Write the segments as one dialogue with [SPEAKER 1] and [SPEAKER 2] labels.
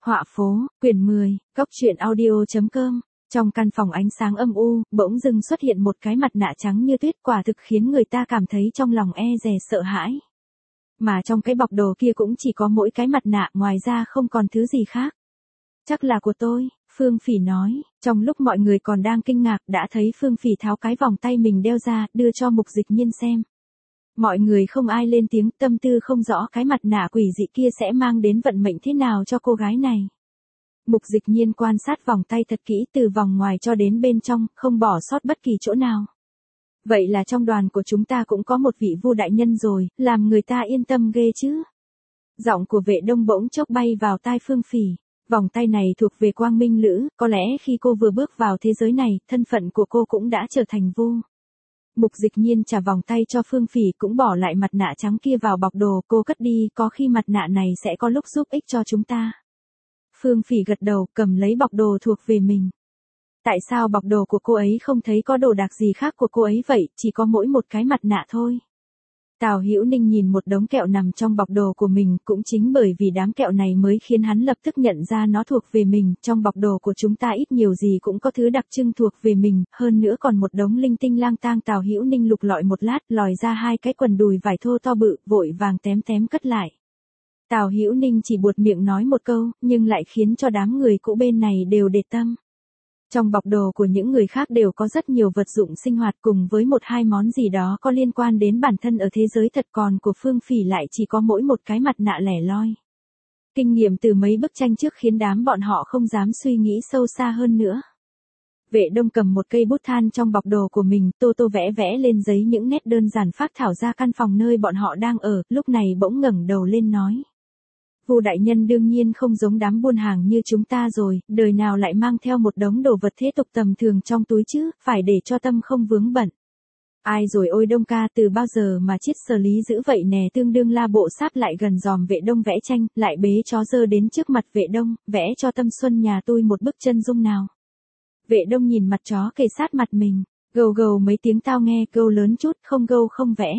[SPEAKER 1] Họa phố, quyển 10, Cốc truyện audio.com. Trong căn phòng ánh sáng âm u, bỗng dưng xuất hiện một cái mặt nạ trắng như tuyết, quả thực khiến người ta cảm thấy trong lòng e dè sợ hãi. Mà trong cái bọc đồ kia cũng chỉ có mỗi cái mặt nạ, ngoài ra không còn thứ gì khác. Chắc là của tôi, Phương Phỉ nói. Trong lúc mọi người còn đang kinh ngạc, đã thấy Phương Phỉ tháo cái vòng tay mình đeo ra, đưa cho Mục Dịch Nhiên xem. Mọi người không ai lên tiếng, tâm tư không rõ cái mặt nạ quỷ dị kia sẽ mang đến vận mệnh thế nào cho cô gái này. Mục Dịch Nhiên quan sát vòng tay thật kỹ, từ vòng ngoài cho đến bên trong, không bỏ sót bất kỳ chỗ nào. Vậy là trong đoàn của chúng ta cũng có một vị Vu đại nhân rồi, làm người ta yên tâm ghê chứ. Giọng của Vệ Đông bỗng chốc bay vào tai Phương Phỉ. Vòng tay này thuộc về Quang Minh Lữ, có lẽ khi cô vừa bước vào thế giới này, thân phận của cô cũng đã trở thành Vu. Mục Dịch Nhiên trả vòng tay cho Phương Phỉ, cũng bỏ lại mặt nạ trắng kia vào bọc đồ, cô cất đi, có khi mặt nạ này sẽ có lúc giúp ích cho chúng ta. Phương Phỉ gật đầu, cầm lấy bọc đồ thuộc về mình. Tại sao bọc đồ của cô ấy không thấy có đồ đạc gì khác của cô ấy vậy, chỉ có mỗi một cái mặt nạ thôi. Tào Hữu Ninh nhìn một đống kẹo nằm trong bọc đồ của mình, cũng chính bởi vì đám kẹo này mới khiến hắn lập tức nhận ra nó thuộc về mình, trong bọc đồ của chúng ta ít nhiều gì cũng có thứ đặc trưng thuộc về mình, hơn nữa còn một đống linh tinh lang tang. Tào Hữu Ninh lục lọi một lát, lòi ra hai cái quần đùi vải thô to bự, vội vàng tém tém cất lại. Tào Hữu Ninh chỉ buột miệng nói một câu, nhưng lại khiến cho đám người cũ bên này đều để tâm. Trong bọc đồ của những người khác đều có rất nhiều vật dụng sinh hoạt cùng với một hai món gì đó có liên quan đến bản thân ở thế giới thật, còn của Phương Phỉ lại chỉ có mỗi một cái mặt nạ lẻ loi. Kinh nghiệm từ mấy bức tranh trước khiến đám bọn họ không dám suy nghĩ sâu xa hơn nữa. Vệ Đông cầm một cây bút than trong bọc đồ của mình, tô tô vẽ vẽ lên giấy những nét đơn giản phác thảo ra căn phòng nơi bọn họ đang ở, lúc này bỗng ngẩng đầu lên nói. Vu đại nhân đương nhiên không giống đám buôn hàng như chúng ta rồi, đời nào lại mang theo một đống đồ vật thế tục tầm thường trong túi chứ, phải để cho tâm không vướng bận. Ai rồi ôi Đông ca, từ bao giờ mà chiết xử lý dữ vậy nè. Tương đương La Bộ sáp lại gần giòm Vệ Đông vẽ tranh, lại bế chó dơ đến trước mặt Vệ Đông, vẽ cho Tâm Xuân nhà tôi một bức chân dung nào. Vệ Đông nhìn mặt chó kề sát mặt mình, gâu gâu mấy tiếng tao nghe, gâu lớn chút, không gâu không vẽ.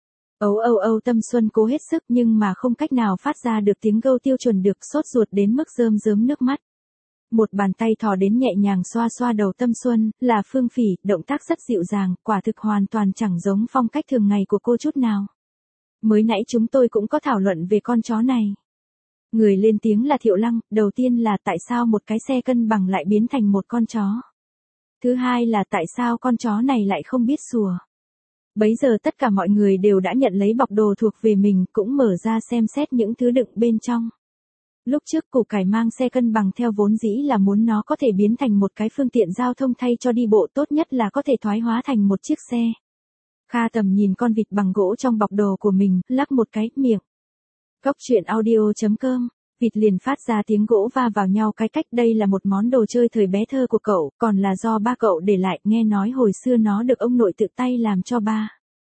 [SPEAKER 1] Âu âu âu, Tâm Xuân cố hết sức nhưng mà không cách nào phát ra được tiếng gâu tiêu chuẩn được, sốt ruột đến mức rơm rớm nước mắt. Một bàn tay thò đến nhẹ nhàng xoa xoa đầu Tâm Xuân, là Phương Phỉ, động tác rất dịu dàng, quả thực hoàn toàn chẳng giống phong cách thường ngày của cô chút nào. Mới nãy chúng tôi cũng có thảo luận về con chó này. Người lên tiếng là Thiệu Lăng, đầu tiên là tại sao một cái xe cân bằng lại biến thành một con chó. Thứ hai là tại sao con chó này lại không biết sủa. Bấy giờ tất cả mọi người đều đã nhận lấy bọc đồ thuộc về mình, cũng mở ra xem xét những thứ đựng bên trong. Lúc trước củ cải mang xe cân bằng theo vốn dĩ là muốn nó có thể biến thành một cái phương tiện giao thông thay cho đi bộ, tốt nhất là có thể thoái hóa thành một chiếc xe. Kha Tầm nhìn con vịt bằng gỗ trong bọc đồ của mình, lắc một cái, miệng. Cốc truyện audio.com. Vịt liền phát ra tiếng gỗ va vào nhau cái cách, đây là một món đồ chơi thời bé thơ của cậu, còn là do ba cậu để lại, nghe nói hồi xưa nó được ông nội tự tay làm cho ba.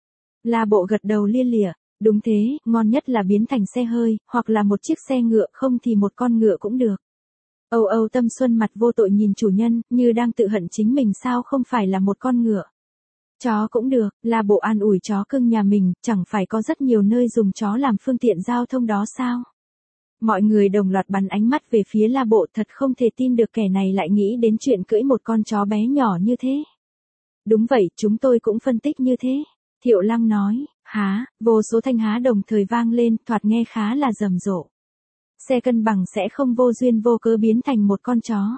[SPEAKER 1] La Bộ gật đầu lia lịa, đúng thế, ngon nhất là biến thành xe hơi, hoặc là một chiếc xe ngựa, không thì một con ngựa cũng được. Âu âu, Tâm Xuân mặt vô tội nhìn chủ nhân, như đang tự hận chính mình sao không phải là một con ngựa. Chó cũng được, La Bộ an ủi chó cưng nhà mình, chẳng phải có rất nhiều nơi dùng chó làm phương tiện giao thông đó sao? Mọi người đồng loạt bắn ánh mắt về phía La Bộ, thật không thể tin được kẻ này lại nghĩ đến chuyện cưỡi một con chó bé nhỏ như thế. Đúng vậy, chúng tôi cũng phân tích như thế. Thiệu Lăng nói, há, vô số thanh há đồng thời vang lên, thoạt nghe khá là rầm rộ. Xe cân bằng sẽ không vô duyên vô cớ biến thành một con chó.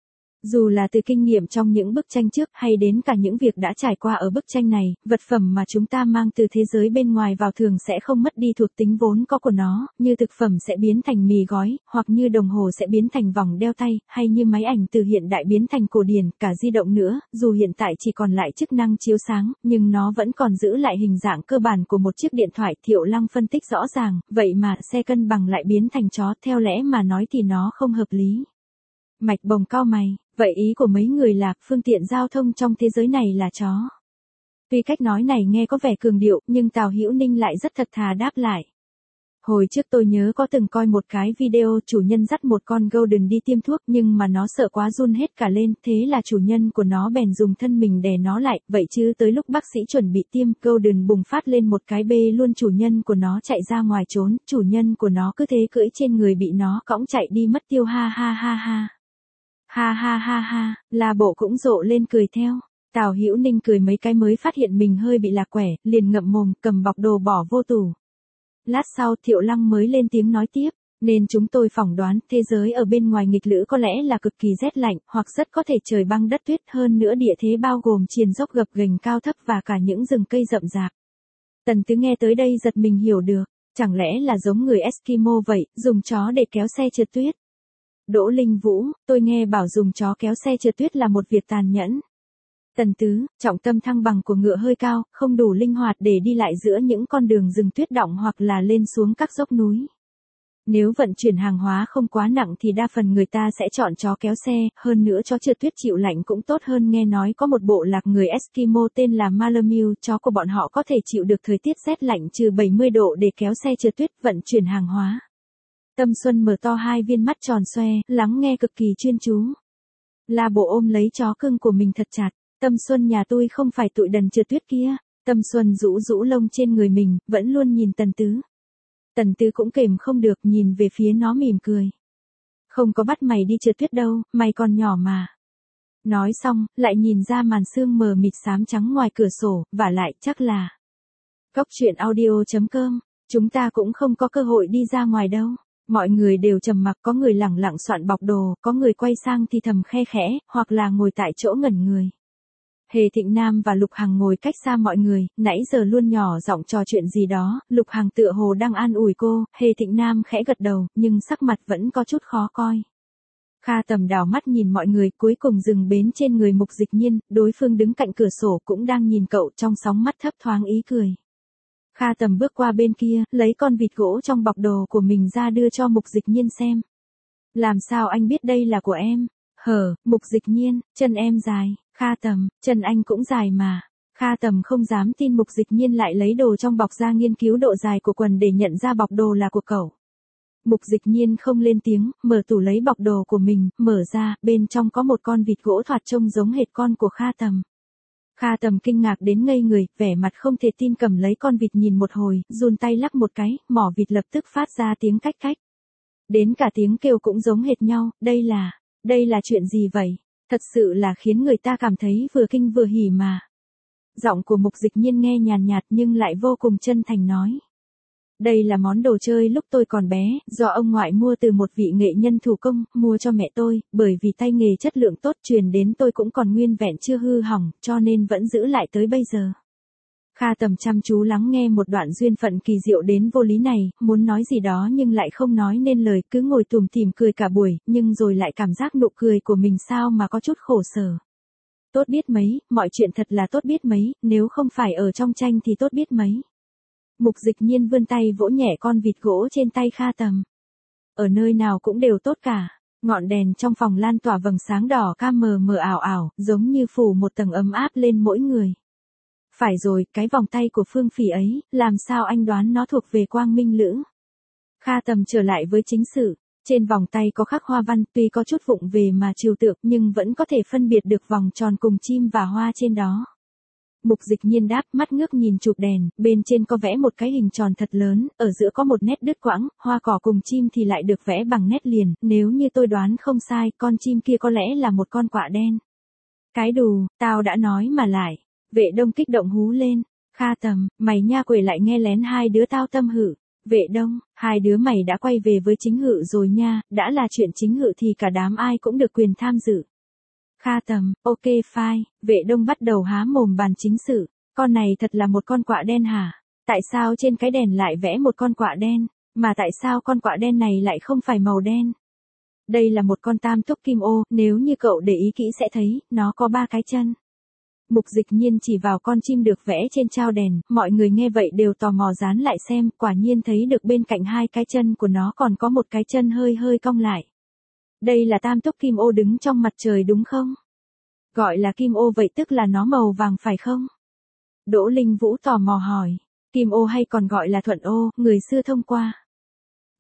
[SPEAKER 1] Dù là từ kinh nghiệm trong những bức tranh trước hay đến cả những việc đã trải qua ở bức tranh này, vật phẩm mà chúng ta mang từ thế giới bên ngoài vào thường sẽ không mất đi thuộc tính vốn có của nó, như thực phẩm sẽ biến thành mì gói, hoặc như đồng hồ sẽ biến thành vòng đeo tay, hay như máy ảnh từ hiện đại biến thành cổ điển, cả di động nữa, dù hiện tại chỉ còn lại chức năng chiếu sáng, nhưng nó vẫn còn giữ lại hình dạng cơ bản của một chiếc điện thoại. Thiệu Lăng phân tích rõ ràng, vậy mà xe cân bằng lại biến thành chó, theo lẽ mà nói thì nó không hợp lý. Mạch Bồng cau mày, vậy ý của mấy người là, phương tiện giao thông trong thế giới này là chó. Tuy cách nói này nghe có vẻ cường điệu, nhưng Tào Hữu Ninh lại rất thật thà đáp lại. Hồi trước tôi nhớ có từng coi một cái video chủ nhân dắt một con Golden đi tiêm thuốc nhưng mà nó sợ quá run hết cả lên, thế là chủ nhân của nó bèn dùng thân mình đè nó lại, vậy chứ tới lúc bác sĩ chuẩn bị tiêm, Golden bùng phát lên một cái bê luôn chủ nhân của nó chạy ra ngoài trốn, chủ nhân của nó cứ thế cưỡi trên người bị nó cõng chạy đi mất tiêu ha ha ha ha. Ha ha ha ha, La Bộ cũng rộ lên cười theo. Tào Hữu Ninh cười mấy cái mới phát hiện mình hơi bị lạc quẻ, liền ngậm mồm, cầm bọc đồ bỏ vô tủ. Lát sau Thiệu Lăng mới lên tiếng nói tiếp, nên chúng tôi phỏng đoán thế giới ở bên ngoài nghịch lữ có lẽ là cực kỳ rét lạnh, hoặc rất có thể trời băng đất tuyết, hơn nữa địa thế bao gồm triền dốc gập ghềnh cao thấp và cả những rừng cây rậm rạp. Tần Tứ nghe tới đây giật mình hiểu được, chẳng lẽ là giống người Eskimo vậy, dùng chó để kéo xe trượt tuyết. Đỗ Linh Vũ, tôi nghe bảo dùng chó kéo xe trượt tuyết là một việc tàn nhẫn. Tần Tứ, trọng tâm thăng bằng của ngựa hơi cao, không đủ linh hoạt để đi lại giữa những con đường rừng tuyết động hoặc là lên xuống các dốc núi. Nếu vận chuyển hàng hóa không quá nặng thì đa phần người ta sẽ chọn chó kéo xe, hơn nữa chó trượt tuyết chịu lạnh cũng tốt hơn. Nghe nói có một bộ lạc người Eskimo tên là Malamute, chó của bọn họ có thể chịu được thời tiết rét lạnh trừ 70 độ để kéo xe trượt tuyết vận chuyển hàng hóa. Tâm Xuân mở to hai viên mắt tròn xoe, lắng nghe cực kỳ chuyên chú. La Bộ ôm lấy chó cưng của mình thật chặt. Tâm Xuân nhà tôi không phải tụi đần trượt tuyết kia. Tâm Xuân rũ rũ lông trên người mình, vẫn luôn nhìn Tần Tứ. Tần Tứ cũng kềm không được, nhìn về phía nó mỉm cười. Không có bắt mày đi trượt tuyết đâu, mày còn nhỏ mà. Nói xong, lại nhìn ra màn sương mờ mịt xám trắng ngoài cửa sổ, vả lại chắc là Goctruyện.audio.com, chúng ta cũng không có cơ hội đi ra ngoài đâu. Mọi người đều trầm mặc, có người lẳng lặng soạn bọc đồ, có người quay sang thì thầm khe khẽ, hoặc là ngồi tại chỗ ngẩn người. Hề Thịnh Nam và Lục Hằng ngồi cách xa mọi người, nãy giờ luôn nhỏ giọng trò chuyện gì đó, Lục Hằng tựa hồ đang an ủi cô, Hề Thịnh Nam khẽ gật đầu, nhưng sắc mặt vẫn có chút khó coi. Kha Tầm đảo mắt nhìn mọi người, cuối cùng dừng bến trên người Mục Dịch Nhiên, đối phương đứng cạnh cửa sổ cũng đang nhìn cậu trong sóng mắt thấp thoáng ý cười. Kha Tầm bước qua bên kia, lấy con vịt gỗ trong bọc đồ của mình ra đưa cho Mục Dịch Nhiên xem. Làm sao anh biết đây là của em? Mục Dịch Nhiên, chân em dài. Kha Tầm, chân anh cũng dài mà. Kha Tầm không dám tin Mục Dịch Nhiên lại lấy đồ trong bọc ra nghiên cứu độ dài của quần để nhận ra bọc đồ là của cậu. Mục Dịch Nhiên không lên tiếng, mở tủ lấy bọc đồ của mình, mở ra, bên trong có một con vịt gỗ thoạt trông giống hệt con của Kha Tầm. Kha Tầm kinh ngạc đến ngây người, vẻ mặt không thể tin cầm lấy con vịt nhìn một hồi, run tay lắc một cái, mỏ vịt lập tức phát ra tiếng cách cách. Đến cả tiếng kêu cũng giống hệt nhau, đây là chuyện gì vậy? Thật sự là khiến người ta cảm thấy vừa kinh vừa hỉ mà. Giọng của Mục Dịch Nhiên nghe nhàn nhạt nhưng lại vô cùng chân thành nói. Đây là món đồ chơi lúc tôi còn bé, do ông ngoại mua từ một vị nghệ nhân thủ công, mua cho mẹ tôi, bởi vì tay nghề chất lượng tốt truyền đến tôi cũng còn nguyên vẹn chưa hư hỏng, cho nên vẫn giữ lại tới bây giờ. Kha Tầm chăm chú lắng nghe một đoạn duyên phận kỳ diệu đến vô lý này, muốn nói gì đó nhưng lại không nói nên lời, cứ ngồi tủm tỉm cười cả buổi, nhưng rồi lại cảm giác nụ cười của mình sao mà có chút khổ sở. Tốt biết mấy, mọi chuyện thật là tốt biết mấy, nếu không phải ở trong tranh thì tốt biết mấy. Mục Dịch Nhiên vươn tay vỗ nhẹ con vịt gỗ trên tay Kha Tầm. Ở nơi nào cũng đều tốt cả. Ngọn đèn trong phòng lan tỏa vầng sáng đỏ cam mờ mờ ảo ảo, giống như phủ một tầng ấm áp lên mỗi người. Phải rồi, cái vòng tay của Phương Phỉ ấy, làm sao anh đoán nó thuộc về Quang Minh Lữ? Kha Tầm trở lại với chính sự. Trên vòng tay có khắc hoa văn, tuy có chút vụng về mà trừu tượng nhưng vẫn có thể phân biệt được vòng tròn cùng chim và hoa trên đó. Mục Dịch Nhiên đáp, mắt ngước nhìn chụp đèn, bên trên có vẽ một cái hình tròn thật lớn, ở giữa có một nét đứt quãng, hoa cỏ cùng chim thì lại được vẽ bằng nét liền, nếu như tôi đoán không sai, con chim kia có lẽ là một con quạ đen. Cái đù, tao đã nói mà lại. Vệ Đông kích động hú lên. Kha Tầm, mày nha quỷ lại nghe lén hai đứa tao tâm hự. Vệ Đông, hai đứa mày đã quay về với chính hự rồi nha, đã là chuyện chính hự thì cả đám ai cũng được quyền tham dự. Kha Tầm, ok fine, Vệ Đông bắt đầu há mồm bàn chính sự, con này thật là một con quạ đen hả? Tại sao trên cái đèn lại vẽ một con quạ đen, mà tại sao con quạ đen này lại không phải màu đen? Đây là một con tam túc kim ô, nếu như cậu để ý kỹ sẽ thấy, nó có 3 cái chân. Mục Dịch Nhiên chỉ vào con chim được vẽ trên trao đèn, mọi người nghe vậy đều tò mò dán lại xem, quả nhiên thấy được bên cạnh 2 cái chân của nó còn có một cái chân hơi hơi cong lại. Đây là tam túc kim ô đứng trong mặt trời đúng không? Gọi là kim ô vậy tức là nó màu vàng phải không? Đỗ Linh Vũ tò mò hỏi. Kim ô hay còn gọi là thuận ô, người xưa thông qua.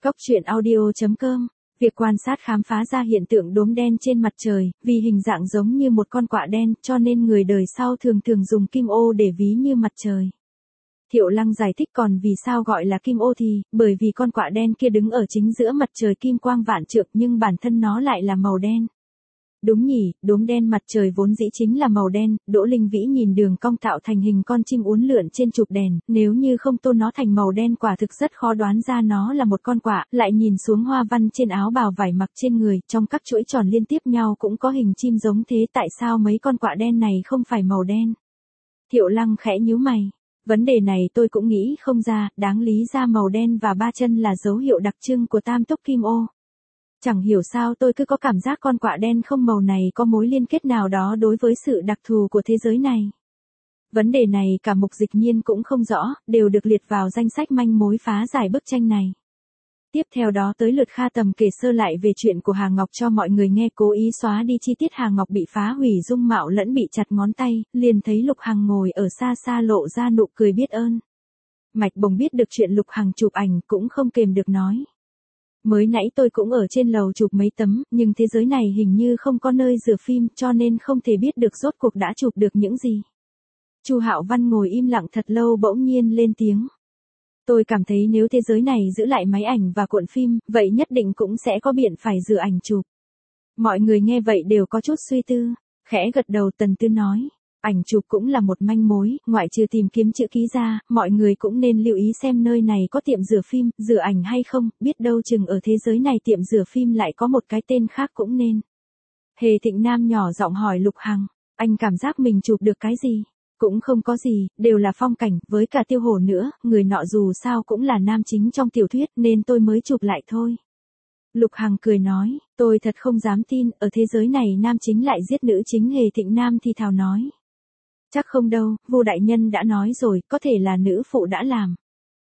[SPEAKER 1] Cóc truyện audio.com. Việc quan sát khám phá ra hiện tượng đốm đen trên mặt trời, vì hình dạng giống như một con quạ đen, cho nên người đời sau thường dùng kim ô để ví như mặt trời. Thiệu Lăng giải thích còn vì sao gọi là kim ô thì, bởi vì con quạ đen kia đứng ở chính giữa mặt trời kim quang vạn trượng nhưng bản thân nó lại là màu đen. Đúng nhỉ, đốm đen mặt trời vốn dĩ chính là màu đen. Đỗ Linh Vĩ nhìn đường cong tạo thành hình con chim uốn lượn trên chụp đèn, nếu như không tô nó thành màu đen quả thực rất khó đoán ra nó là một con quạ. Lại nhìn xuống hoa văn trên áo bào vải mặc trên người, trong các chuỗi tròn liên tiếp nhau cũng có hình chim giống thế, tại sao mấy con quạ đen này không phải màu đen? Thiệu Lăng khẽ nhíu mày. Vấn đề này tôi cũng nghĩ không ra, đáng lý ra màu đen và ba chân là dấu hiệu đặc trưng của tam túc kim ô. Chẳng hiểu sao tôi cứ có cảm giác con quạ đen không màu này có mối liên kết nào đó đối với sự đặc thù của thế giới này. Vấn đề này cả Mục Dịch Nhiên cũng không rõ, đều được liệt vào danh sách manh mối phá giải bức tranh này. Tiếp theo đó tới lượt Kha Tầm kể sơ lại về chuyện của Hà Ngọc cho mọi người nghe, cố ý xóa đi chi tiết Hà Ngọc bị phá hủy dung mạo lẫn bị chặt ngón tay, liền thấy Lục Hằng ngồi ở xa xa lộ ra nụ cười biết ơn. Mạch Bồng biết được chuyện Lục Hằng chụp ảnh cũng không kềm được nói. Mới nãy tôi cũng ở trên lầu chụp mấy tấm, nhưng thế giới này hình như không có nơi rửa phim cho nên không thể biết được rốt cuộc đã chụp được những gì. Chu Hạo Văn ngồi im lặng thật lâu bỗng nhiên lên tiếng. Tôi cảm thấy nếu thế giới này giữ lại máy ảnh và cuộn phim, vậy nhất định cũng sẽ có biện phải rửa ảnh chụp. Mọi người nghe vậy đều có chút suy tư, khẽ gật đầu. Tần Tư nói. Ảnh chụp cũng là một manh mối, ngoại trừ tìm kiếm chữ ký ra, mọi người cũng nên lưu ý xem nơi này có tiệm rửa phim, rửa ảnh hay không, biết đâu chừng ở thế giới này tiệm rửa phim lại có một cái tên khác cũng nên. Hề Thịnh Nam nhỏ giọng hỏi Lục Hằng, anh cảm giác mình chụp được cái gì? Cũng không có gì, đều là phong cảnh, với cả Tiêu Hổ nữa, người nọ dù sao cũng là nam chính trong tiểu thuyết nên tôi mới chụp lại thôi. Lục Hằng cười nói, tôi thật không dám tin, ở thế giới này nam chính lại giết nữ chính. Hề Thịnh Nam thì thào nói. Chắc không đâu, Vu đại nhân đã nói rồi, có thể là nữ phụ đã làm.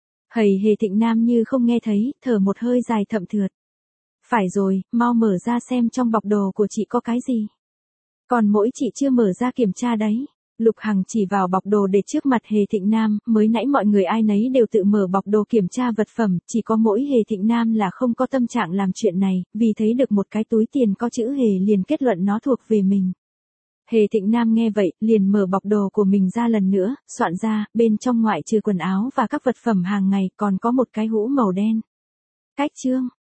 [SPEAKER 1] Hề Thịnh Nam như không nghe thấy, thở một hơi dài thậm thượt. Phải rồi, mau mở ra xem trong bọc đồ của chị có cái gì. Còn mỗi chị chưa mở ra kiểm tra đấy. Lục Hằng chỉ vào bọc đồ để trước mặt Hề Thịnh Nam, mới nãy mọi người ai nấy đều tự mở bọc đồ kiểm tra vật phẩm, chỉ có mỗi Hề Thịnh Nam là không có tâm trạng làm chuyện này, vì thấy được một cái túi tiền có chữ Hề liền kết luận nó thuộc về mình. Hề Thịnh Nam nghe vậy, liền mở bọc đồ của mình ra lần nữa, soạn ra, bên trong ngoại trừ quần áo và các vật phẩm hàng ngày còn có một cái hũ màu đen. Cách chương.